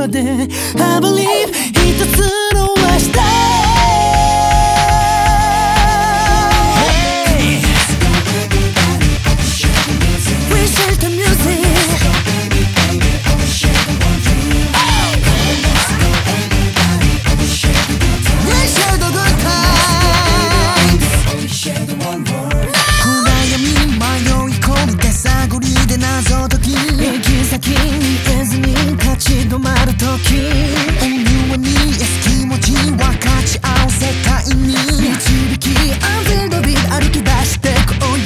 まで I believe 一つの明日止まるときOnly oneに気持ち分かち合う世界に導き安全のビ歩き出してこう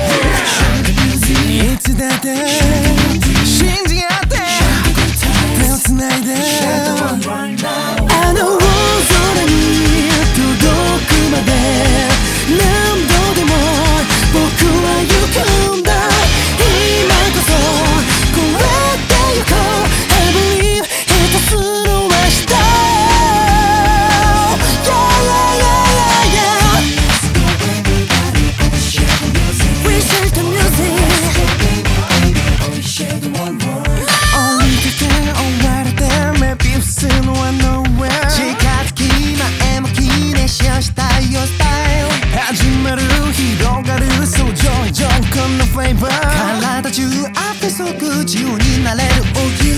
Yeah いつだって信じ合って手をつないであの大空に届くまで何度でも僕は行くんだ今こそこうやって行こう体中あって即自由になれる Oh yeah